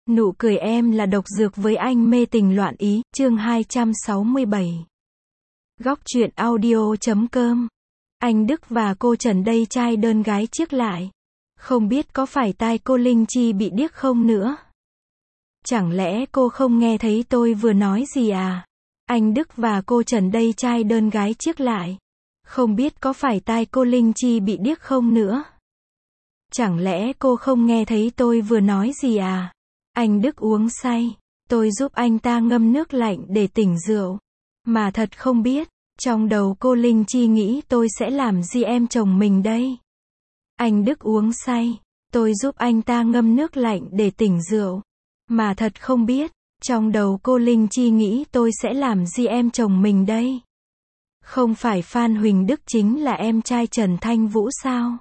Nụ cười em là độc dược với anh mê tình loạn ý, chương 267. Góc truyện audio.com. Anh Đức và cô Trần đây trai đơn gái chiếc lại. Không biết có phải tai cô Linh Chi bị điếc không nữa? Chẳng lẽ cô không nghe thấy tôi vừa nói gì à? Anh Đức và cô Trần đây trai đơn gái chiếc lại. Không biết có phải tai cô Linh Chi bị điếc không nữa? Chẳng lẽ cô không nghe thấy tôi vừa nói gì à? Anh Đức uống say. Tôi giúp anh ta ngâm nước lạnh để tỉnh rượu. Mà thật không biết, trong đầu cô Linh Chi nghĩ tôi sẽ làm gì em chồng mình đây? Anh Đức uống say. Tôi giúp anh ta ngâm nước lạnh để tỉnh rượu. Mà thật không biết, trong đầu cô Linh Chi nghĩ tôi sẽ làm gì em chồng mình đây? Không phải Phan Huỳnh Đức chính là em trai Trần Thanh Vũ sao?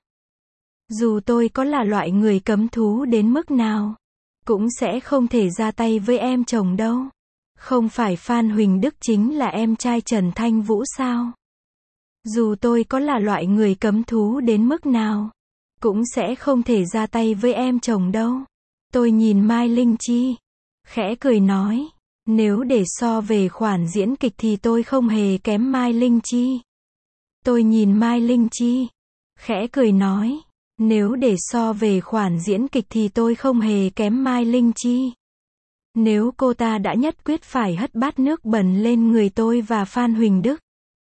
Dù tôi có là loại người cấm thú đến mức nào, cũng sẽ không thể ra tay với em chồng đâu. Không phải Phan Huỳnh Đức chính là em trai Trần Thanh Vũ sao? Dù tôi có là loại người cấm thú đến mức nào, cũng sẽ không thể ra tay với em chồng đâu. Tôi nhìn Mai Linh Chi, khẽ cười nói, nếu để so về khoản diễn kịch thì tôi không hề kém Mai Linh Chi. Tôi nhìn Mai Linh Chi, khẽ cười nói, nếu để so về khoản diễn kịch thì tôi không hề kém Mai Linh Chi. Nếu cô ta đã nhất quyết phải hất bát nước bẩn lên người tôi và Phan Huỳnh Đức,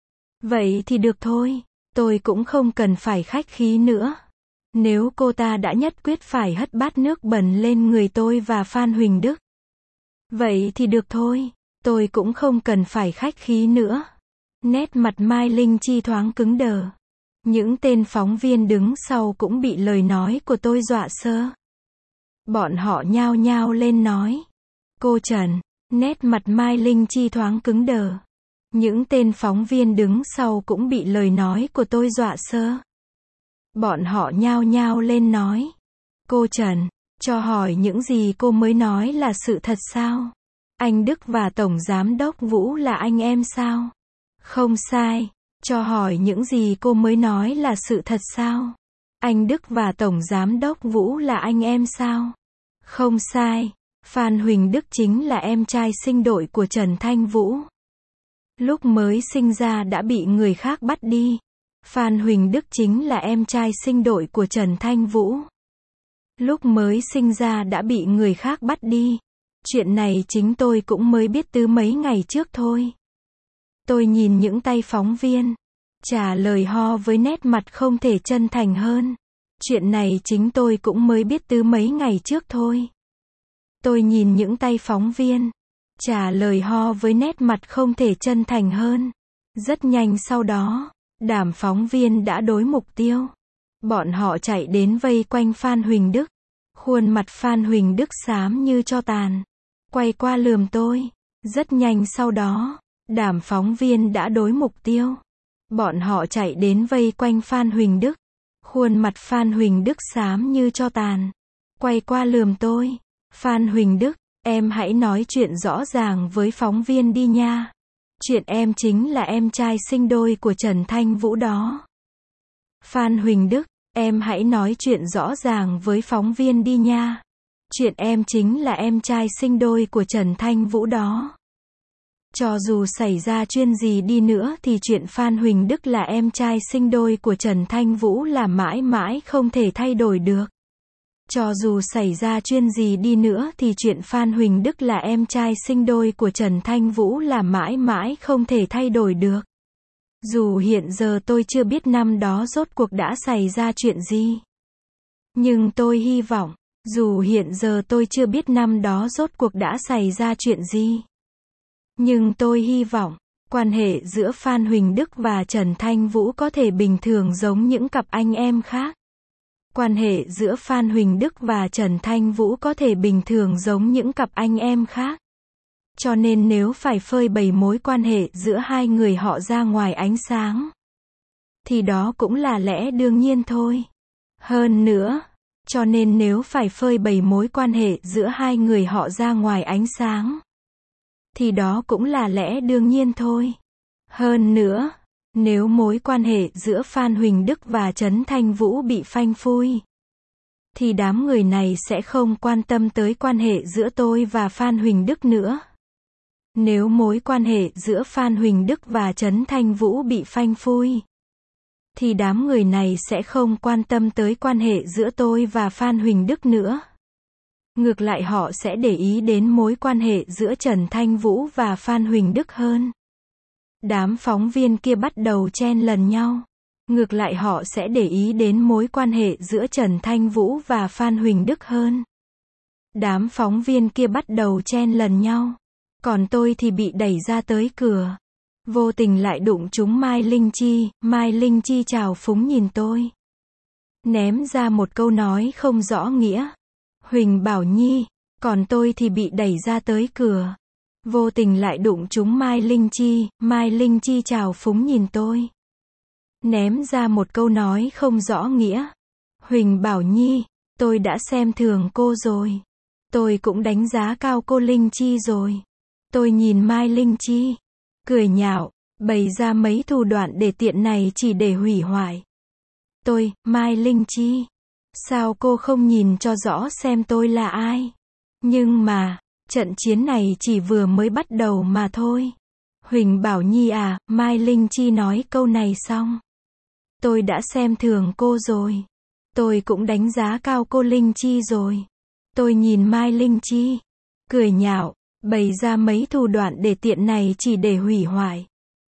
vậy thì được thôi, tôi cũng không cần phải khách khí nữa. Nếu cô ta đã nhất quyết phải hất bát nước bẩn lên người tôi và Phan Huỳnh Đức, vậy thì được thôi, tôi cũng không cần phải khách khí nữa. Nét mặt Mai Linh Chi thoáng cứng đờ. Những tên phóng viên đứng sau cũng bị lời nói của tôi dọa sơ. Bọn họ nhao nhao lên nói. Cô Trần, nét mặt Mai Linh Chi thoáng cứng đờ. Những tên phóng viên đứng sau cũng bị lời nói của tôi dọa sơ. Bọn họ nhao nhao lên nói. Cô Trần, cho hỏi những gì cô mới nói là sự thật sao? Anh Đức và Tổng Giám đốc Vũ là anh em sao? Không sai. Cho hỏi những gì cô mới nói là sự thật sao? Anh Đức và Tổng Giám đốc Vũ là anh em sao? Không sai. Phan Huỳnh Đức chính là em trai sinh đội của Trần Thanh Vũ. Lúc mới sinh ra đã bị người khác bắt đi. Phan Huỳnh Đức chính là em trai sinh đội của Trần Thanh Vũ. Lúc mới sinh ra đã bị người khác bắt đi. Chuyện này chính tôi cũng mới biết từ mấy ngày trước thôi. Tôi nhìn những tay phóng viên, trả lời ho với nét mặt không thể chân thành hơn. Chuyện này chính tôi cũng mới biết từ mấy ngày trước thôi. Tôi nhìn những tay phóng viên, trả lời ho với nét mặt không thể chân thành hơn. Rất nhanh sau đó, đám phóng viên đã đối mục tiêu. Bọn họ chạy đến vây quanh Phan Huỳnh Đức. Khuôn mặt Phan Huỳnh Đức xám như tro tàn. Quay qua lườm tôi. Rất nhanh sau đó, đám phóng viên đã đối mục tiêu. Bọn họ chạy đến vây quanh Phan Huỳnh Đức. Khuôn mặt Phan Huỳnh Đức xám như tro tàn. Quay qua lườm tôi. Phan Huỳnh Đức, em hãy nói chuyện rõ ràng với phóng viên đi nha. Chuyện em chính là em trai sinh đôi của Trần Thanh Vũ đó. Phan Huỳnh Đức, em hãy nói chuyện rõ ràng với phóng viên đi nha. Chuyện em chính là em trai sinh đôi của Trần Thanh Vũ đó. Cho dù xảy ra chuyện gì đi nữa thì chuyện Phan Huỳnh Đức là em trai sinh đôi của Trần Thanh Vũ là mãi mãi không thể thay đổi được. Cho dù xảy ra chuyện gì đi nữa thì chuyện Phan Huỳnh Đức là em trai sinh đôi của Trần Thanh Vũ là mãi mãi không thể thay đổi được. Dù hiện giờ tôi chưa biết năm đó rốt cuộc đã xảy ra chuyện gì. Nhưng tôi hy vọng, dù hiện giờ tôi chưa biết năm đó rốt cuộc đã xảy ra chuyện gì. Nhưng tôi hy vọng, quan hệ giữa Phan Huỳnh Đức và Trần Thanh Vũ có thể bình thường giống những cặp anh em khác. Quan hệ giữa Phan Huỳnh Đức và Trần Thanh Vũ có thể bình thường giống những cặp anh em khác. Cho nên nếu phải phơi bày mối quan hệ giữa hai người họ ra ngoài ánh sáng, thì đó cũng là lẽ đương nhiên thôi. Hơn nữa, cho nên nếu phải phơi bày mối quan hệ giữa hai người họ ra ngoài ánh sáng, thì đó cũng là lẽ đương nhiên thôi. Hơn nữa, nếu mối quan hệ giữa Phan Huỳnh Đức và Trần Thanh Vũ bị phanh phui, thì đám người này sẽ không quan tâm tới quan hệ giữa tôi và Phan Huỳnh Đức nữa. Nếu mối quan hệ giữa Phan Huỳnh Đức và Trấn Thanh Vũ bị phanh phui, thì đám người này sẽ không quan tâm tới quan hệ giữa tôi và Phan Huỳnh Đức nữa. Ngược lại họ sẽ để ý đến mối quan hệ giữa Trần Thanh Vũ và Phan Huỳnh Đức hơn. Đám phóng viên kia bắt đầu chen lần nhau. Ngược lại họ sẽ để ý đến mối quan hệ giữa Trần Thanh Vũ và Phan Huỳnh Đức hơn. Đám phóng viên kia bắt đầu chen lần nhau. Còn tôi thì bị đẩy ra tới cửa. Vô tình lại đụng trúng Mai Linh Chi. Mai Linh Chi trào phúng nhìn tôi, ném ra một câu nói không rõ nghĩa. Huỳnh Bảo Nhi. Còn tôi thì bị đẩy ra tới cửa. Vô tình lại đụng trúng Mai Linh Chi. Mai Linh Chi trào phúng nhìn tôi, ném ra một câu nói không rõ nghĩa. Huỳnh Bảo Nhi. Tôi đã xem thường cô rồi. Tôi cũng đánh giá cao cô Linh Chi rồi. Tôi nhìn Mai Linh Chi, cười nhạo, bày ra mấy thủ đoạn để tiện này chỉ để hủy hoại. Tôi, Mai Linh Chi. Sao cô không nhìn cho rõ xem tôi là ai? Nhưng mà, trận chiến này chỉ vừa mới bắt đầu mà thôi. Huỳnh Bảo Nhi à, Mai Linh Chi nói câu này xong. Tôi đã xem thường cô rồi. Tôi cũng đánh giá cao cô Linh Chi rồi. Tôi nhìn Mai Linh Chi, cười nhạo, bày ra mấy thủ đoạn để tiện này chỉ để hủy hoại.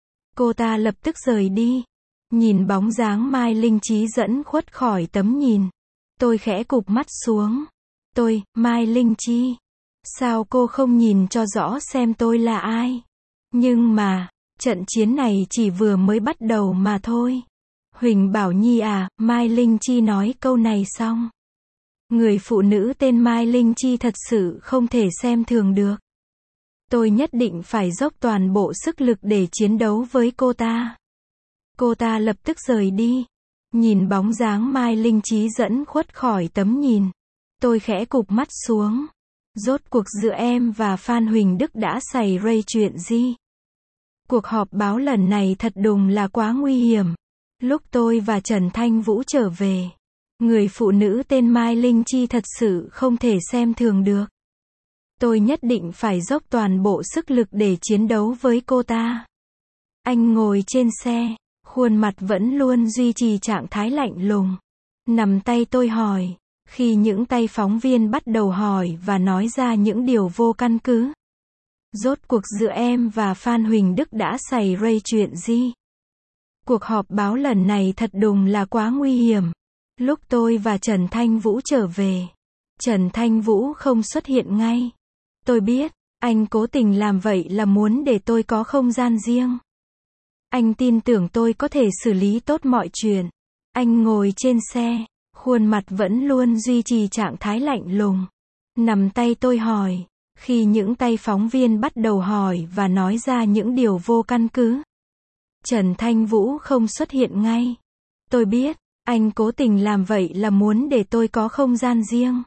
Cô ta lập tức rời đi. Nhìn bóng dáng Mai Linh Chi dẫn khuất khỏi tấm nhìn, tôi khẽ cụp mắt xuống. Tôi, Mai Linh Chi. Sao cô không nhìn cho rõ xem tôi là ai? Nhưng mà, trận chiến này chỉ vừa mới bắt đầu mà thôi. Huỳnh Bảo Nhi à, Mai Linh Chi nói câu này xong. Người phụ nữ tên Mai Linh Chi thật sự không thể xem thường được. Tôi nhất định phải dốc toàn bộ sức lực để chiến đấu với cô ta. Cô ta lập tức rời đi. Nhìn bóng dáng Mai Linh Chi dẫn khuất khỏi tấm nhìn, tôi khẽ cụp mắt xuống. Rốt cuộc giữa em và Phan Huỳnh Đức đã xảy ra chuyện gì? Cuộc họp báo lần này thật đùng là quá nguy hiểm. Lúc tôi và Trần Thanh Vũ trở về, người phụ nữ tên Mai Linh Chi thật sự không thể xem thường được. Tôi nhất định phải dốc toàn bộ sức lực để chiến đấu với cô ta. Anh ngồi trên xe, khuôn mặt vẫn luôn duy trì trạng thái lạnh lùng. Nắm tay tôi hỏi. Khi những tay phóng viên bắt đầu hỏi và nói ra những điều vô căn cứ. Rốt cuộc giữa em và Phan Huỳnh Đức đã xảy ra chuyện gì? Cuộc họp báo lần này thật đùng là quá nguy hiểm. Lúc tôi và Trần Thanh Vũ trở về, Trần Thanh Vũ không xuất hiện ngay. Tôi biết, anh cố tình làm vậy là muốn để tôi có không gian riêng. Anh tin tưởng tôi có thể xử lý tốt mọi chuyện. Anh ngồi trên xe, khuôn mặt vẫn luôn duy trì trạng thái lạnh lùng. Nắm tay tôi hỏi. Khi những tay phóng viên bắt đầu hỏi và nói ra những điều vô căn cứ, Trần Thanh Vũ không xuất hiện ngay. Tôi biết, anh cố tình làm vậy là muốn để tôi có không gian riêng.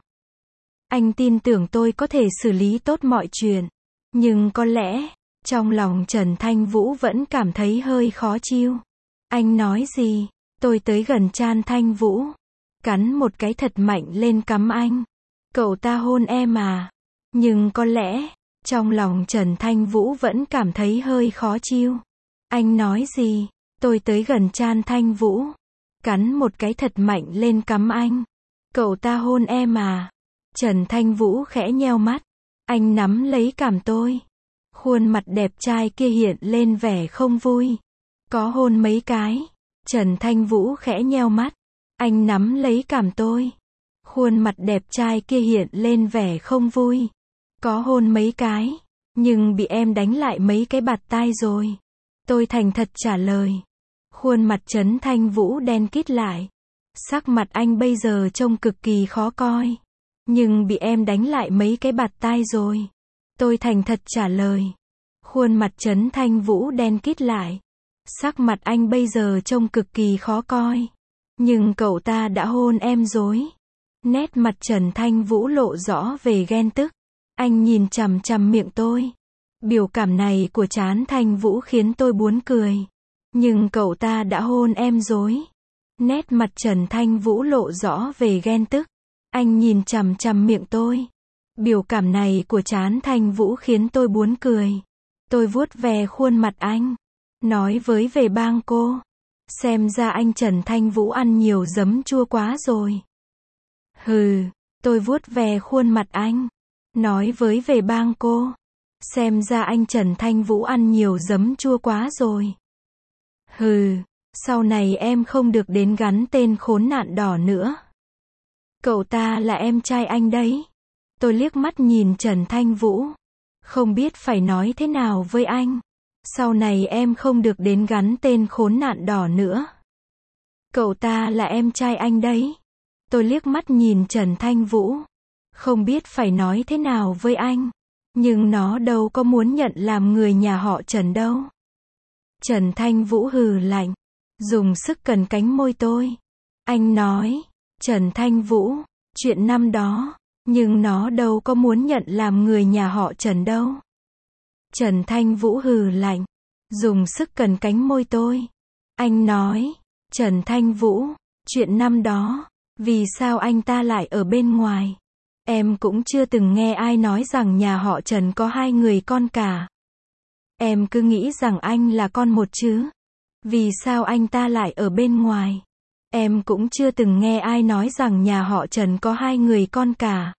Anh tin tưởng tôi có thể xử lý tốt mọi chuyện. Nhưng có lẽ, trong lòng Trần Thanh Vũ vẫn cảm thấy hơi khó chịu. Anh nói gì? Tôi tới gần Trần Thanh Vũ, cắn một cái thật mạnh lên cằm anh. Cậu ta hôn em à? Nhưng có lẽ, trong lòng Trần Thanh Vũ vẫn cảm thấy hơi khó chịu. Anh nói gì? Tôi tới gần Trần Thanh Vũ, cắn một cái thật mạnh lên cằm anh. Cậu ta hôn em à? Trần Thanh Vũ khẽ nheo mắt. Anh nắm lấy cằm tôi. Khuôn mặt đẹp trai kia hiện lên vẻ không vui. Có hôn mấy cái? Trần Thanh Vũ khẽ nheo mắt. Anh nắm lấy cằm tôi. Khuôn mặt đẹp trai kia hiện lên vẻ không vui. Có hôn mấy cái, nhưng bị em đánh lại mấy cái bạt tai rồi. Tôi thành thật trả lời. Khuôn mặt Trần Thanh Vũ đen kịt lại. Sắc mặt anh bây giờ trông cực kỳ khó coi. Nhưng bị em đánh lại mấy cái bạt tai rồi. Tôi thành thật trả lời. Khuôn mặt Trần Thanh Vũ đen kịt lại. Sắc mặt anh bây giờ trông cực kỳ khó coi. Nhưng cậu ta đã hôn em rồi. Nét mặt Trần Thanh Vũ lộ rõ về ghen tức. Anh nhìn chằm chằm miệng tôi. Biểu cảm này của Trần Thanh Vũ khiến tôi buồn cười. Nhưng cậu ta đã hôn em rồi. Nét mặt Trần Thanh Vũ lộ rõ về ghen tức. Anh nhìn chằm chằm miệng tôi. Biểu cảm này của Trán Thanh Vũ khiến tôi buồn cười. Tôi vuốt ve khuôn mặt anh. Nói với về bang cô. Xem ra anh Trần Thanh Vũ ăn nhiều giấm chua quá rồi. Hừ, tôi vuốt ve khuôn mặt anh. Nói với về bang cô. Xem ra anh Trần Thanh Vũ ăn nhiều giấm chua quá rồi. Hừ, sau này em không được đến gắn tên khốn nạn đỏ nữa. Cậu ta là em trai anh đấy. Tôi liếc mắt nhìn Trần Thanh Vũ. Không biết phải nói thế nào với anh. Sau này em không được đến gắn tên khốn nạn đỏ nữa. Cậu ta là em trai anh đấy. Tôi liếc mắt nhìn Trần Thanh Vũ. Không biết phải nói thế nào với anh. Nhưng nó đâu có muốn nhận làm người nhà họ Trần đâu. Trần Thanh Vũ hừ lạnh. Dùng sức cần cánh môi tôi. Anh nói. Trần Thanh Vũ. Chuyện năm đó. Nhưng nó đâu có muốn nhận làm người nhà họ Trần đâu. Trần Thanh Vũ hừ lạnh. Dùng sức cần cánh môi tôi. Anh nói. Trần Thanh Vũ. Chuyện năm đó. Vì sao anh ta lại ở bên ngoài? Em cũng chưa từng nghe ai nói rằng nhà họ Trần có 2 người con cả. Em cứ nghĩ rằng anh là con một chứ. Vì sao anh ta lại ở bên ngoài? Em cũng chưa từng nghe ai nói rằng nhà họ Trần có 2 người con cả.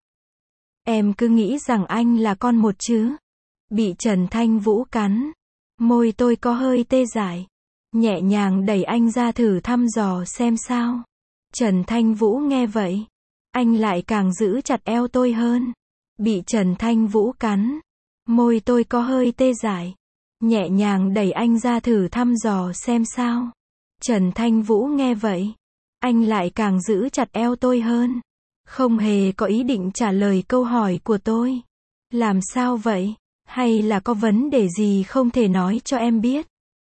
Em cứ nghĩ rằng anh là con một chứ. Bị Trần Thanh Vũ cắn. Môi tôi có hơi tê dại. Nhẹ nhàng đẩy anh ra thử thăm dò xem sao. Trần Thanh Vũ nghe vậy. Anh lại càng giữ chặt eo tôi hơn. Bị Trần Thanh Vũ cắn. Môi tôi có hơi tê dại. Nhẹ nhàng đẩy anh ra thử thăm dò xem sao. Trần Thanh Vũ nghe vậy. Anh lại càng giữ chặt eo tôi hơn. Không hề có ý định trả lời câu hỏi của tôi. Làm sao vậy? Hay là có vấn đề gì không thể nói cho em biết?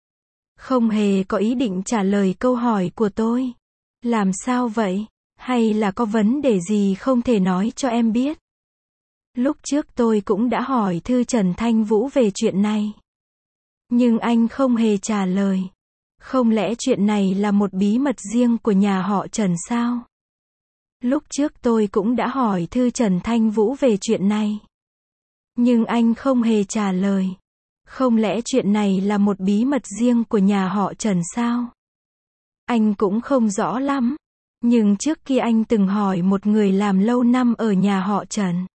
Không hề có ý định trả lời câu hỏi của tôi. Làm sao vậy? Hay là có vấn đề gì không thể nói cho em biết? Lúc trước tôi cũng đã hỏi Thư Trần Thanh Vũ về chuyện này. Nhưng anh không hề trả lời. Không lẽ chuyện này là một bí mật riêng của nhà họ Trần sao? Lúc trước tôi cũng đã hỏi Thư Trần Thanh Vũ về chuyện này. Nhưng anh không hề trả lời. Không lẽ chuyện này là một bí mật riêng của nhà họ Trần sao? Anh cũng không rõ lắm. Nhưng trước kia anh từng hỏi một người làm lâu năm ở nhà họ Trần.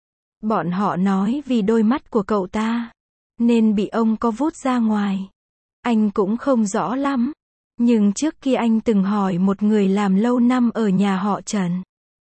Bọn họ nói vì đôi mắt của cậu ta, nên bị ông có vút ra ngoài. Anh cũng không rõ lắm. Nhưng trước kia anh từng hỏi một người làm lâu năm ở nhà họ Trần.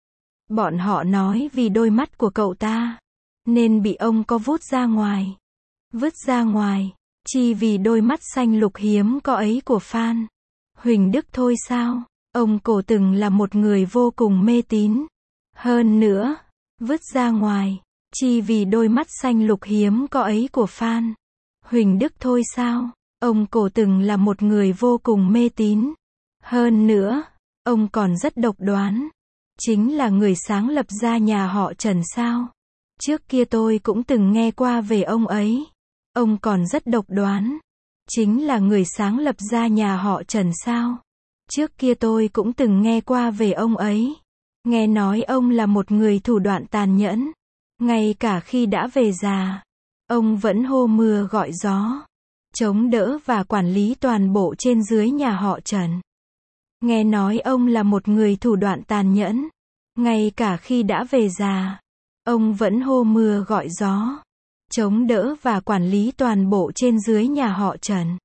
Bọn họ nói vì đôi mắt của cậu ta, nên bị ông có vút ra ngoài. Vứt ra ngoài, chi vì đôi mắt xanh lục hiếm có ấy của Phan Huỳnh Đức thôi sao? Ông cổ từng là một người vô cùng mê tín. Hơn nữa, vứt ra ngoài, chi vì đôi mắt xanh lục hiếm có ấy của Phan Huỳnh Đức thôi sao? Ông cổ từng là một người vô cùng mê tín. Hơn nữa, ông còn rất độc đoán. Chính là người sáng lập ra nhà họ Trần sao? Trước kia tôi cũng từng nghe qua về ông ấy. Ông còn rất độc đoán. Chính là người sáng lập ra nhà họ Trần sao? Trước kia tôi cũng từng nghe qua về ông ấy. Nghe nói ông là một người thủ đoạn tàn nhẫn. Ngay cả khi đã về già, ông vẫn hô mưa gọi gió, chống đỡ và quản lý toàn bộ trên dưới nhà họ Trần. Nghe nói ông là một người thủ đoạn tàn nhẫn. Ngay cả khi đã về già, ông vẫn hô mưa gọi gió, chống đỡ và quản lý toàn bộ trên dưới nhà họ Trần.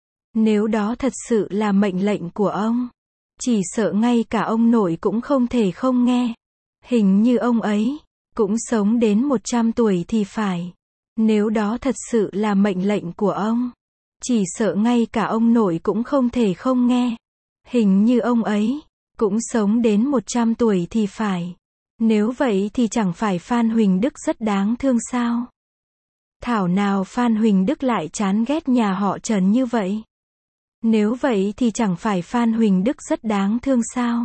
Nếu đó thật sự là mệnh lệnh của ông, chỉ sợ ngay cả ông nội cũng không thể không nghe. Hình như ông ấy cũng sống đến 100 tuổi thì phải. Nếu đó thật sự là mệnh lệnh của ông, chỉ sợ ngay cả ông nội cũng không thể không nghe. Hình như ông ấy cũng sống đến 100 tuổi thì phải. Nếu vậy thì chẳng phải Phan Huỳnh Đức rất đáng thương sao? Thảo nào Phan Huỳnh Đức lại chán ghét nhà họ Trần như vậy? Nếu vậy thì chẳng phải Phan Huỳnh Đức rất đáng thương sao?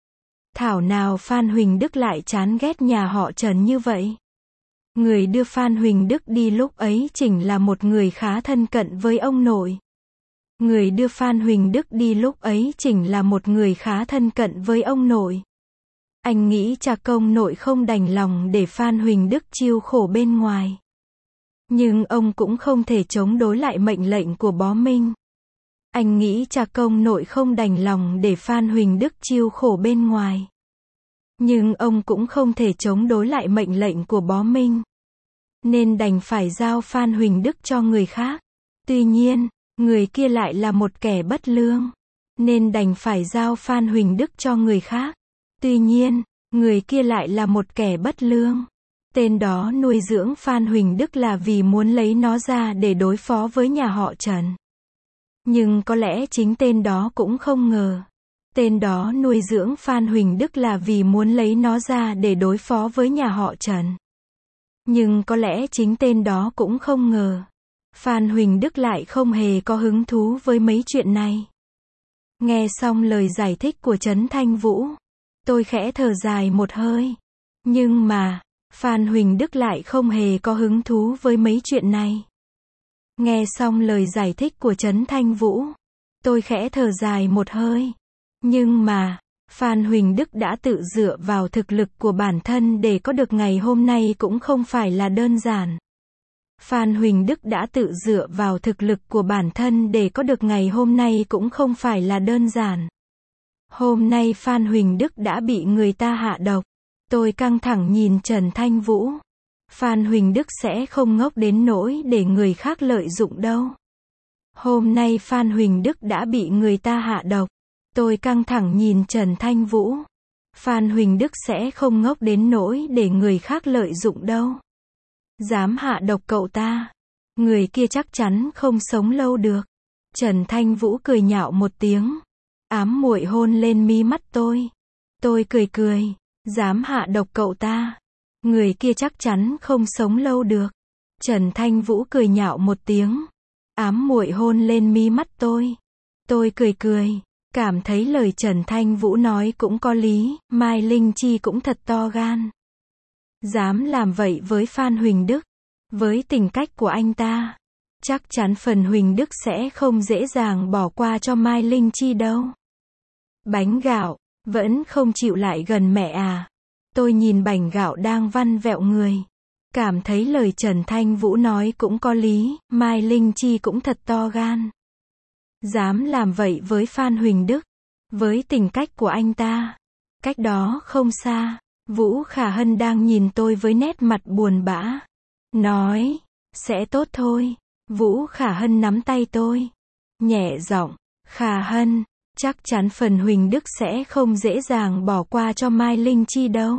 Thảo nào Phan Huỳnh Đức lại chán ghét nhà họ Trần như vậy? Người đưa Phan Huỳnh Đức đi lúc ấy chính là một người khá thân cận với ông nội. Người đưa Phan Huỳnh Đức đi lúc ấy chính là một người khá thân cận với ông nội. Anh nghĩ cha công nội không đành lòng để Phan Huỳnh Đức chịu khổ bên ngoài. Nhưng ông cũng không thể chống đối lại mệnh lệnh của Bó Minh. Anh nghĩ cha công nội không đành lòng để Phan Huỳnh Đức chịu khổ bên ngoài. Nhưng ông cũng không thể chống đối lại mệnh lệnh của Bó Minh. Nên đành phải giao Phan Huỳnh Đức cho người khác. Tuy nhiên, người kia lại là một kẻ bất lương. Nên đành phải giao Phan Huỳnh Đức cho người khác. Tuy nhiên, người kia lại là một kẻ bất lương. Tên đó nuôi dưỡng Phan Huỳnh Đức là vì muốn lấy nó ra để đối phó với nhà họ Trần. Nhưng có lẽ chính tên đó cũng không ngờ. Tên đó nuôi dưỡng Phan Huỳnh Đức là vì muốn lấy nó ra để đối phó với nhà họ Trần. Nhưng có lẽ chính tên đó cũng không ngờ. Phan Huỳnh Đức lại không hề có hứng thú với mấy chuyện này. Nghe xong lời giải thích của Trấn Thanh Vũ, tôi khẽ thở dài một hơi. Nhưng mà, Phan Huỳnh Đức lại không hề có hứng thú với mấy chuyện này. Nghe xong lời giải thích của Trấn Thanh Vũ, tôi khẽ thở dài một hơi. Nhưng mà, Phan Huỳnh Đức đã tự dựa vào thực lực của bản thân để có được ngày hôm nay cũng không phải là đơn giản. Phan Huỳnh Đức đã tự dựa vào thực lực của bản thân để có được ngày hôm nay cũng không phải là đơn giản. Hôm nay Phan Huỳnh Đức đã bị người ta hạ độc. Tôi căng thẳng nhìn Trần Thanh Vũ. Phan Huỳnh Đức sẽ không ngốc đến nỗi để người khác lợi dụng đâu. Hôm nay Phan Huỳnh Đức đã bị người ta hạ độc. Tôi căng thẳng nhìn Trần Thanh Vũ. Phan Huỳnh Đức sẽ không ngốc đến nỗi để người khác lợi dụng đâu. Dám hạ độc cậu ta, người kia chắc chắn không sống lâu được. Trần Thanh Vũ cười nhạo một tiếng, ám muội hôn lên mí mắt tôi. Tôi cười, dám hạ độc cậu ta, người kia chắc chắn không sống lâu được. Trần Thanh Vũ cười nhạo một tiếng, ám muội hôn lên mí mắt tôi. Tôi cười, cảm thấy lời Trần Thanh Vũ nói cũng có lý, Mai Linh Chi cũng thật to gan. Dám làm vậy với Phan Huỳnh Đức, với tình cách của anh ta, chắc chắn phần Huỳnh Đức sẽ không dễ dàng bỏ qua cho Mai Linh Chi đâu. Bánh gạo, vẫn không chịu lại gần mẹ à? Tôi nhìn bánh gạo đang vặn vẹo người. Cảm thấy lời Trần Thanh Vũ nói cũng có lý, Mai Linh Chi cũng thật to gan. Dám làm vậy với Phan Huỳnh Đức, với tình cách của anh ta. Cách đó không xa, Vũ Khả Hân đang nhìn tôi với nét mặt buồn bã. Nói, sẽ tốt thôi. Vũ Khả Hân nắm tay tôi. Nhẹ giọng, Khả Hân, chắc chắn phần Huỳnh Đức sẽ không dễ dàng bỏ qua cho Mai Linh Chi đâu.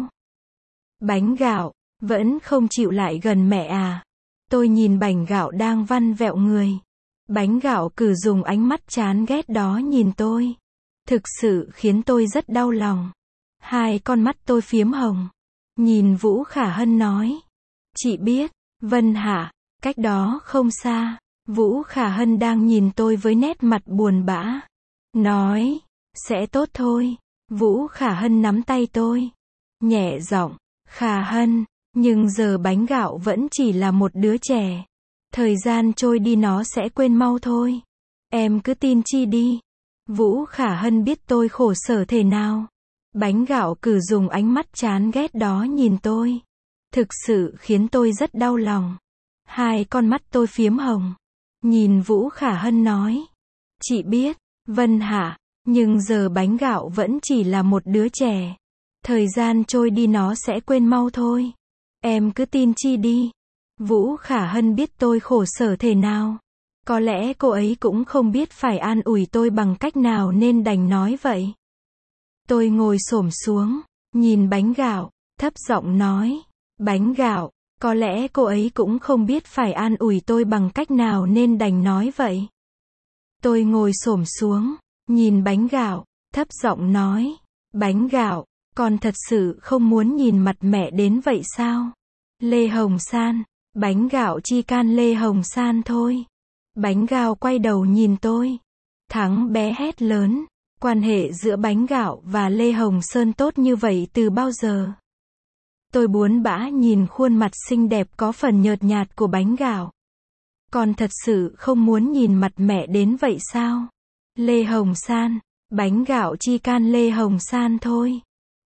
Bánh gạo, vẫn không chịu lại gần mẹ à? Tôi nhìn bánh gạo đang vặn vẹo người. Bánh gạo cứ dùng ánh mắt chán ghét đó nhìn tôi. Thực sự khiến tôi rất đau lòng. Hai con mắt tôi phiếm hồng. Nhìn Vũ Khả Hân nói. Chị biết, Vân hả? Cách đó không xa, Vũ Khả Hân đang nhìn tôi với nét mặt buồn bã. Nói, sẽ tốt thôi. Vũ Khả Hân nắm tay tôi. Nhẹ giọng, Khả Hân, nhưng giờ bánh gạo vẫn chỉ là một đứa trẻ. Thời gian trôi đi nó sẽ quên mau thôi. Em cứ tin chi đi. Vũ Khả Hân biết tôi khổ sở thế nào. Bánh gạo cứ dùng ánh mắt chán ghét đó nhìn tôi. Thực sự khiến tôi rất đau lòng. Hai con mắt tôi phiếm hồng. Nhìn Vũ Khả Hân nói. Chị biết, Vân hả? Nhưng giờ bánh gạo vẫn chỉ là một đứa trẻ. Thời gian trôi đi nó sẽ quên mau thôi. Em cứ tin chi đi. Vũ Khả Hân biết tôi khổ sở thế nào. Có lẽ cô ấy cũng không biết phải an ủi tôi bằng cách nào nên đành nói vậy. Tôi ngồi xổm xuống, nhìn bánh gạo, thấp giọng nói. Bánh gạo, có lẽ cô ấy cũng không biết phải an ủi tôi bằng cách nào nên đành nói vậy. Tôi ngồi xổm xuống, nhìn bánh gạo, thấp giọng nói. Bánh gạo, con thật sự không muốn nhìn mặt mẹ đến vậy sao? Lê Hồng San, bánh gạo chi can Lê Hồng San thôi. Bánh gạo quay đầu nhìn tôi. Thắng bé hét lớn. Quan hệ giữa bánh gạo và Lê Hồng Sơn tốt như vậy từ bao giờ? Tôi buồn bã nhìn khuôn mặt xinh đẹp có phần nhợt nhạt của bánh gạo. Con thật sự không muốn nhìn mặt mẹ đến vậy sao? Lê Hồng San, bánh gạo chi can Lê Hồng San thôi.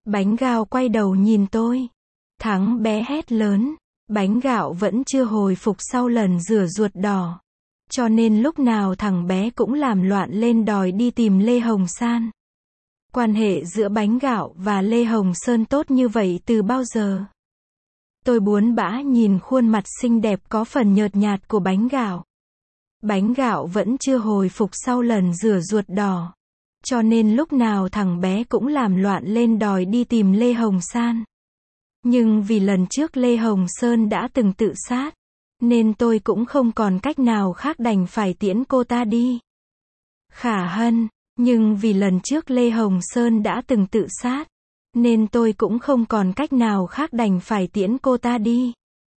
Bánh gạo quay đầu nhìn tôi. Thắng bé hét lớn. Bánh gạo vẫn chưa hồi phục sau lần rửa ruột đỏ. Cho nên lúc nào thằng bé cũng làm loạn lên đòi đi tìm Lê Hồng San. Quan hệ giữa bánh gạo và Lê Hồng Sơn tốt như vậy từ bao giờ? Tôi buồn bã nhìn khuôn mặt xinh đẹp có phần nhợt nhạt của bánh gạo. Bánh gạo vẫn chưa hồi phục sau lần rửa ruột đỏ. Cho nên lúc nào thằng bé cũng làm loạn lên đòi đi tìm Lê Hồng San. Nhưng vì lần trước Lê Hồng Sơn đã từng tự sát, nên tôi cũng không còn cách nào khác đành phải tiễn cô ta đi. Khả Hân, nhưng vì lần trước Lê Hồng Sơn đã từng tự sát, nên tôi cũng không còn cách nào khác đành phải tiễn cô ta đi.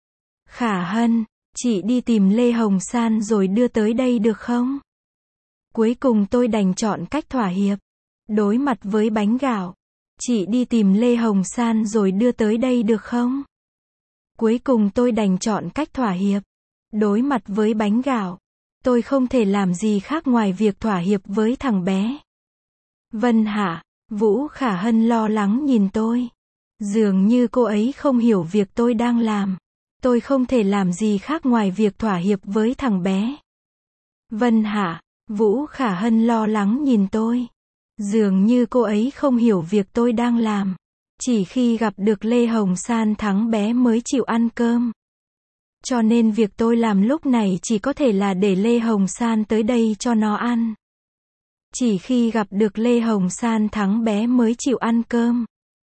Khả Hân, chị đi tìm Lê Hồng San rồi đưa tới đây được không? Cuối cùng tôi đành chọn cách thỏa hiệp. Đối mặt với bánh gạo, chị đi tìm Lê Hồng San rồi đưa tới đây được không? Cuối cùng tôi đành chọn cách thỏa hiệp. Đối mặt với bánh gạo, tôi không thể làm gì khác ngoài việc thỏa hiệp với thằng bé. Vân Hạ, Vũ Khả Hân lo lắng nhìn tôi. Dường như cô ấy không hiểu việc tôi đang làm. Tôi không thể làm gì khác ngoài việc thỏa hiệp với thằng bé. Vân Hạ, Vũ Khả Hân lo lắng nhìn tôi. Dường như cô ấy không hiểu việc tôi đang làm. Chỉ khi gặp được Lê Hồng San thằng bé mới chịu ăn cơm. Cho nên việc tôi làm lúc này chỉ có thể là để Lê Hồng San tới đây cho nó ăn. Chỉ khi gặp được Lê Hồng San thằng bé mới chịu ăn cơm.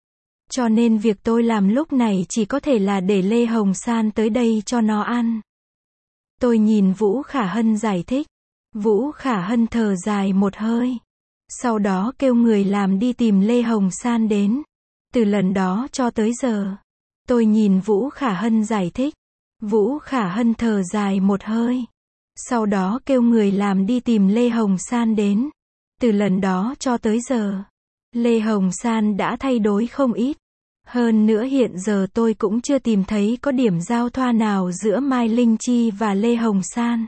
Cho nên việc tôi làm lúc này chỉ có thể là để Lê Hồng San tới đây cho nó ăn. Tôi nhìn Vũ Khả Hân giải thích. Vũ Khả Hân thở dài một hơi. Sau đó kêu người làm đi tìm Lê Hồng San đến. Từ lần đó cho tới giờ. Tôi nhìn Vũ Khả Hân giải thích. Vũ Khả Hân thở dài một hơi. Sau đó kêu người làm đi tìm Lê Hồng San đến. Từ lần đó cho tới giờ. Lê Hồng San đã thay đổi không ít. Hơn nữa hiện giờ tôi cũng chưa tìm thấy có điểm giao thoa nào giữa Mai Linh Chi và Lê Hồng San.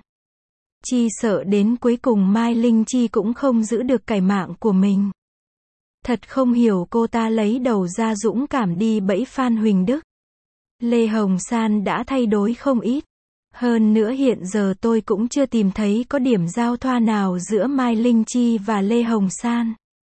Chi sợ đến cuối cùng Mai Linh Chi cũng không giữ được cái mạng của mình. Thật không hiểu cô ta lấy đầu ra dũng cảm đi bẫy Phan Huỳnh Đức. Lê Hồng San đã thay đổi không ít. Hơn nữa hiện giờ tôi cũng chưa tìm thấy có điểm giao thoa nào giữa Mai Linh Chi và Lê Hồng San.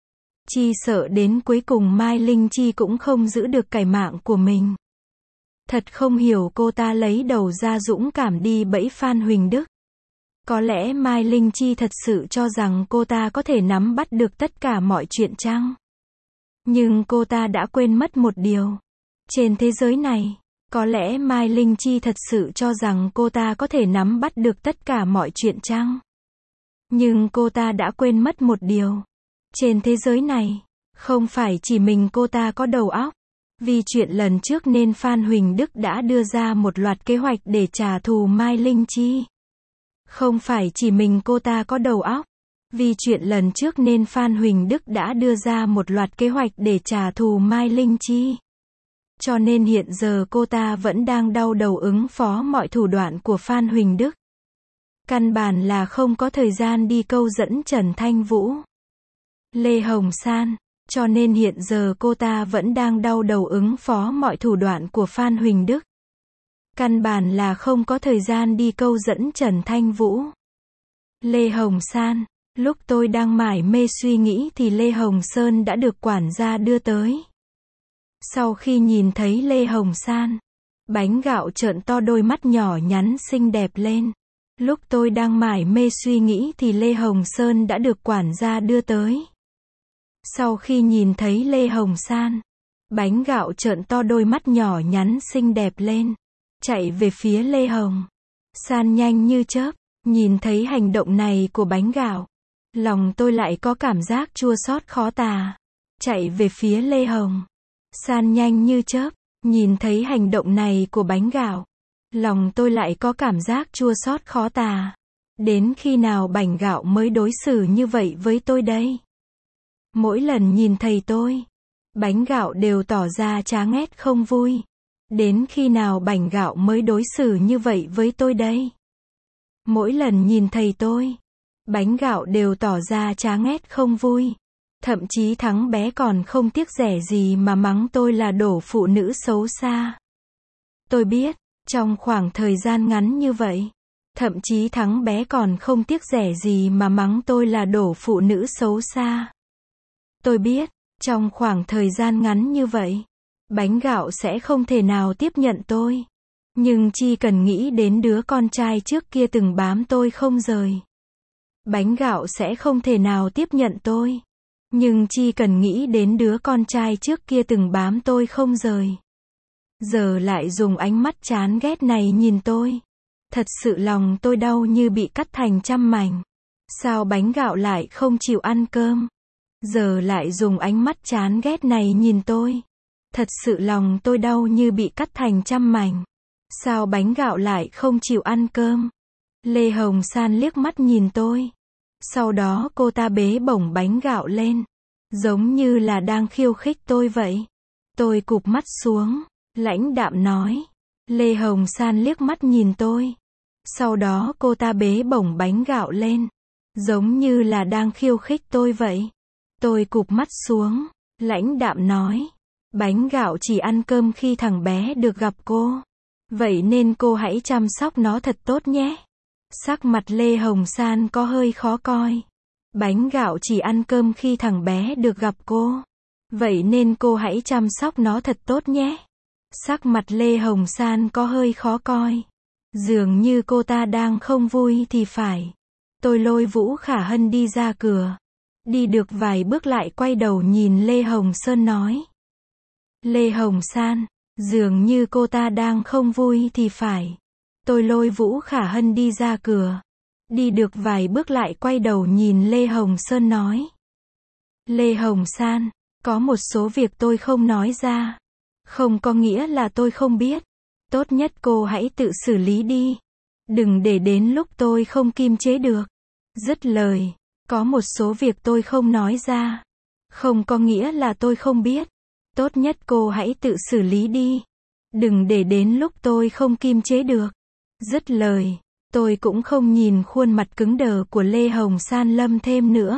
Chi sợ đến cuối cùng Mai Linh Chi cũng không giữ được cái mạng của mình. Thật không hiểu cô ta lấy đầu ra dũng cảm đi bẫy Phan Huỳnh Đức. Có lẽ Mai Linh Chi thật sự cho rằng cô ta có thể nắm bắt được tất cả mọi chuyện chăng? Nhưng cô ta đã quên mất một điều. Trên thế giới này, có lẽ Mai Linh Chi thật sự cho rằng cô ta có thể nắm bắt được tất cả mọi chuyện chăng? Nhưng cô ta đã quên mất một điều. Trên thế giới này, không phải chỉ mình cô ta có đầu óc. Vì chuyện lần trước nên Phan Huỳnh Đức đã đưa ra một loạt kế hoạch để trả thù Mai Linh Chi. Không phải chỉ mình cô ta có đầu óc. Vì chuyện lần trước nên Phan Huỳnh Đức đã đưa ra một loạt kế hoạch để trả thù Mai Linh Chi. Cho nên hiện giờ cô ta vẫn đang đau đầu ứng phó mọi thủ đoạn của Phan Huỳnh Đức. Căn bản là không có thời gian đi câu dẫn Trần Thanh Vũ, Lê Hồng San. Cho nên hiện giờ cô ta vẫn đang đau đầu ứng phó mọi thủ đoạn của Phan Huỳnh Đức. Căn bản là không có thời gian đi câu dẫn Trần Thanh Vũ, Lê Hồng San. Lúc tôi đang mải mê suy nghĩ thì Lê Hồng Sơn đã được quản gia đưa tới. Sau khi nhìn thấy Lê Hồng San, bánh gạo trợn to đôi mắt nhỏ nhắn xinh đẹp lên. Lúc tôi đang mải mê suy nghĩ thì Lê Hồng Sơn đã được quản gia đưa tới. Sau khi nhìn thấy Lê Hồng San, bánh gạo trợn to đôi mắt nhỏ nhắn xinh đẹp lên, chạy về phía Lê Hồng San nhanh như chớp. Nhìn thấy hành động này của bánh gạo, lòng tôi lại có cảm giác chua xót khó tả. Chạy về phía Lê Hồng San nhanh như chớp. Nhìn thấy hành động này của bánh gạo, lòng tôi lại có cảm giác chua xót khó tả. Đến khi nào bánh gạo mới đối xử như vậy với tôi đây? Mỗi lần nhìn thấy tôi, bánh gạo đều tỏ ra chán ghét không vui. Đến khi nào bánh gạo mới đối xử như vậy với tôi đây? Mỗi lần nhìn thấy tôi, bánh gạo đều tỏ ra chán ghét không vui. Thậm chí thắng bé còn không tiếc rẻ gì mà mắng tôi là đồ phụ nữ xấu xa. Tôi biết, trong khoảng thời gian ngắn như vậy, thậm chí thắng bé còn không tiếc rẻ gì mà mắng tôi là đồ phụ nữ xấu xa. Tôi biết, trong khoảng thời gian ngắn như vậy, bánh gạo sẽ không thể nào tiếp nhận tôi. Nhưng chỉ cần nghĩ đến đứa con trai trước kia từng bám tôi không rời. Bánh gạo sẽ không thể nào tiếp nhận tôi. Nhưng chỉ cần nghĩ đến đứa con trai trước kia từng bám tôi không rời. Giờ lại dùng ánh mắt chán ghét này nhìn tôi. Thật sự lòng tôi đau như bị cắt thành trăm mảnh. Sao bánh gạo lại không chịu ăn cơm? Giờ lại dùng ánh mắt chán ghét này nhìn tôi. Thật sự lòng tôi đau như bị cắt thành trăm mảnh. Sao bánh gạo lại không chịu ăn cơm? Lê Hồng San liếc mắt nhìn tôi. Sau đó cô ta bế bổng bánh gạo lên. Giống như là đang khiêu khích tôi vậy. Tôi cụp mắt xuống, lãnh đạm nói. Lê Hồng San liếc mắt nhìn tôi. Sau đó cô ta bế bổng bánh gạo lên. Giống như là đang khiêu khích tôi vậy. Tôi cụp mắt xuống, lãnh đạm nói. Bánh gạo chỉ ăn cơm khi thằng bé được gặp cô. Vậy nên cô hãy chăm sóc nó thật tốt nhé. Sắc mặt Lê Hồng San có hơi khó coi. Bánh gạo chỉ ăn cơm khi thằng bé được gặp cô. Vậy nên cô hãy chăm sóc nó thật tốt nhé. Sắc mặt Lê Hồng San có hơi khó coi. Dường như cô ta đang không vui thì phải. Tôi lôi Vũ Khả Hân đi ra cửa. Đi được vài bước lại quay đầu nhìn Lê Hồng Sơn nói. Lê Hồng San, dường như cô ta đang không vui thì phải. Tôi lôi Vũ Khả Hân đi ra cửa. Đi được vài bước lại quay đầu nhìn Lê Hồng Sơn nói. Lê Hồng San, có một số việc tôi không nói ra. Không có nghĩa là tôi không biết. Tốt nhất cô hãy tự xử lý đi. Đừng để đến lúc tôi không kiềm chế được. Dứt lời, có một số việc tôi không nói ra. Không có nghĩa là tôi không biết. Tốt nhất cô hãy tự xử lý đi. Đừng để đến lúc tôi không kiềm chế được. Dứt lời, tôi cũng không nhìn khuôn mặt cứng đờ của Lê Hồng San Lâm thêm nữa.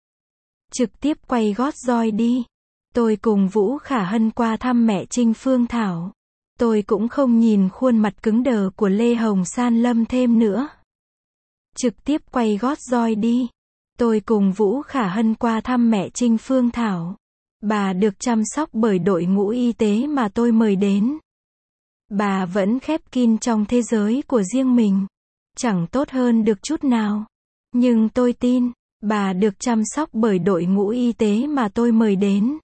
Trực tiếp quay gót roi đi. Tôi cùng Vũ Khả Hân qua thăm mẹ Trinh Phương Thảo. Tôi cũng không nhìn khuôn mặt cứng đờ của Lê Hồng San Lâm thêm nữa. Trực tiếp quay gót roi đi. Tôi cùng Vũ Khả Hân qua thăm mẹ Trinh Phương Thảo. Bà được chăm sóc bởi đội ngũ y tế mà tôi mời đến. Bà vẫn khép kín trong thế giới của riêng mình. Chẳng tốt hơn được chút nào. Nhưng tôi tin, bà được chăm sóc bởi đội ngũ y tế mà tôi mời đến.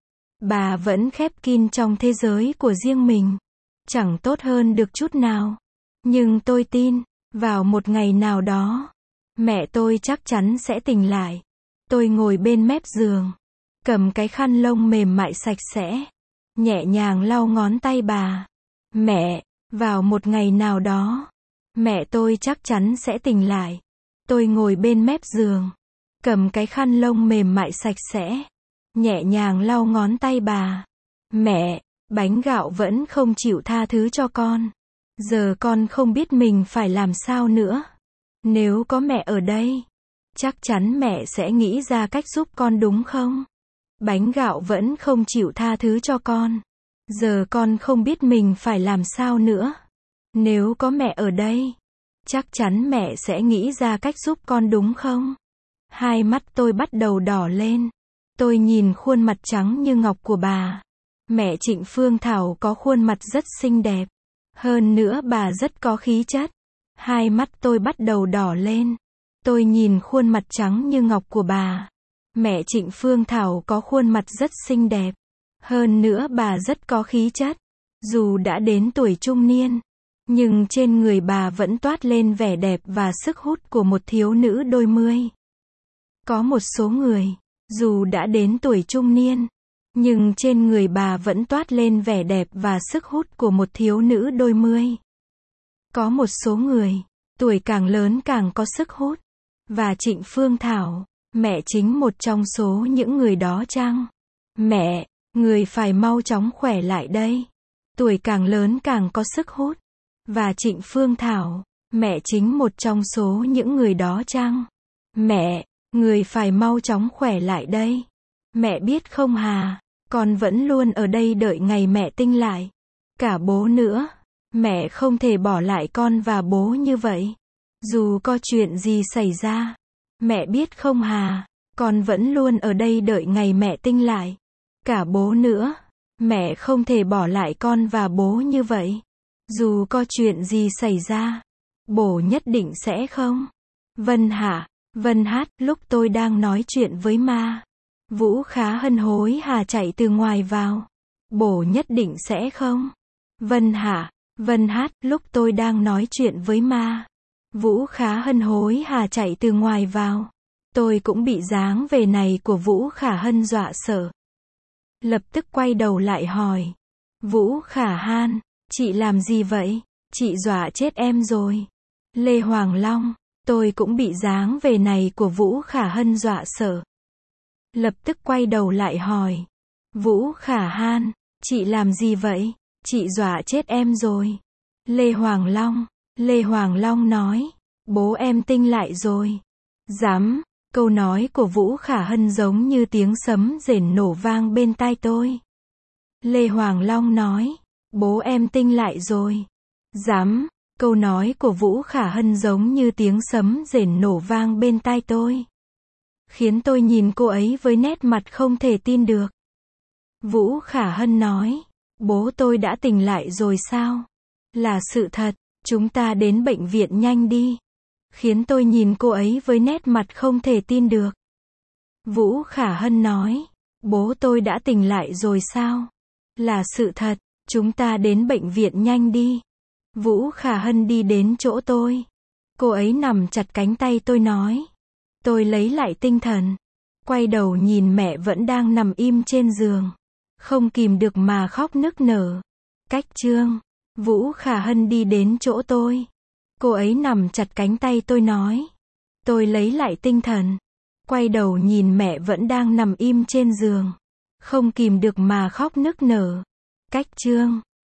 Bà vẫn khép kín trong thế giới của riêng mình. Chẳng tốt hơn được chút nào. Nhưng tôi tin, vào một ngày nào đó, mẹ tôi chắc chắn sẽ tỉnh lại. Tôi ngồi bên mép giường, cầm cái khăn lông mềm mại sạch sẽ, nhẹ nhàng lau ngón tay bà. Mẹ, vào một ngày nào đó, mẹ tôi chắc chắn sẽ tỉnh lại. Tôi ngồi bên mép giường, cầm cái khăn lông mềm mại sạch sẽ, nhẹ nhàng lau ngón tay bà. Mẹ, bánh gạo vẫn không chịu tha thứ cho con. Giờ con không biết mình phải làm sao nữa. Nếu có mẹ ở đây, chắc chắn mẹ sẽ nghĩ ra cách giúp con đúng không? Bánh gạo vẫn không chịu tha thứ cho con. Giờ con không biết mình phải làm sao nữa. Nếu có mẹ ở đây, chắc chắn mẹ sẽ nghĩ ra cách giúp con đúng không? Hai mắt tôi bắt đầu đỏ lên. Tôi nhìn khuôn mặt trắng như ngọc của bà. Mẹ Trịnh Phương Thảo có khuôn mặt rất xinh đẹp. Hơn nữa bà rất có khí chất. Hai mắt tôi bắt đầu đỏ lên. Tôi nhìn khuôn mặt trắng như ngọc của bà. Mẹ Trịnh Phương Thảo có khuôn mặt rất xinh đẹp. Hơn nữa bà rất có khí chất. Dù đã đến tuổi trung niên, nhưng trên người bà vẫn toát lên vẻ đẹp và sức hút của một thiếu nữ đôi mươi. Có một số người, dù đã đến tuổi trung niên, nhưng trên người bà vẫn toát lên vẻ đẹp và sức hút của một thiếu nữ đôi mươi. Có một số người, tuổi càng lớn càng có sức hút. Và Trịnh Phương Thảo, mẹ chính một trong số những người đó chăng? Mẹ, người phải mau chóng khỏe lại đây. Tuổi càng lớn càng có sức hút. Và Trịnh Phương Thảo, mẹ chính một trong số những người đó chăng? Mẹ, người phải mau chóng khỏe lại đây. Mẹ biết không Hà, con vẫn luôn ở đây đợi ngày mẹ tinh lại. Cả bố nữa. Mẹ không thể bỏ lại con và bố như vậy. Dù có chuyện gì xảy ra. Mẹ biết không Hà, con vẫn luôn ở đây đợi ngày mẹ tinh lại. Cả bố nữa. Mẹ không thể bỏ lại con và bố như vậy. Dù có chuyện gì xảy ra. Bố nhất định sẽ không. Vân hả? Vân hát, lúc tôi đang nói chuyện với ma. Vũ Khá Hân hối hả chạy từ ngoài vào. Bố nhất định sẽ không. Vân hả? Vân hát, lúc tôi đang nói chuyện với ma. Vũ Khá Hân hối hả chạy từ ngoài vào. Tôi cũng bị dáng vẻ này của Vũ Khả Hân dọa sợ. Lập tức quay đầu lại hỏi. Vũ Khả Han, chị làm gì vậy? Chị dọa chết em rồi. Lê Hoàng Long, tôi cũng bị dáng vẻ này của Vũ Khả Hân dọa sợ. Lập tức quay đầu lại hỏi. Vũ Khả Han, chị làm gì vậy? Chị dọa chết em rồi. Lê Hoàng Long nói. Bố em tinh lại rồi. Dám. Câu nói của Vũ Khả Hân giống như tiếng sấm rền nổ vang bên tai tôi. Lê Hoàng Long nói. Bố em tinh lại rồi. Dám. Câu nói của Vũ Khả Hân giống như tiếng sấm rền nổ vang bên tai tôi. Khiến tôi nhìn cô ấy với nét mặt không thể tin được. Vũ Khả Hân nói. Bố tôi đã tỉnh lại rồi sao? Là sự thật. Chúng ta đến bệnh viện nhanh đi. Khiến tôi nhìn cô ấy với nét mặt không thể tin được. Vũ Khả Hân nói. Bố tôi đã tỉnh lại rồi sao? Là sự thật. Chúng ta đến bệnh viện nhanh đi. Vũ Khả Hân đi đến chỗ tôi. Cô ấy nằm chặt cánh tay tôi nói. Tôi lấy lại tinh thần. Quay đầu nhìn mẹ vẫn đang nằm im trên giường. Không kìm được mà khóc nức nở. Cách Trương. Vũ Khả Hân đi đến chỗ tôi. Cô ấy nằm chặt cánh tay tôi nói. Tôi lấy lại tinh thần. Quay đầu nhìn mẹ vẫn đang nằm im trên giường. Không kìm được mà khóc nức nở. Cách Trương.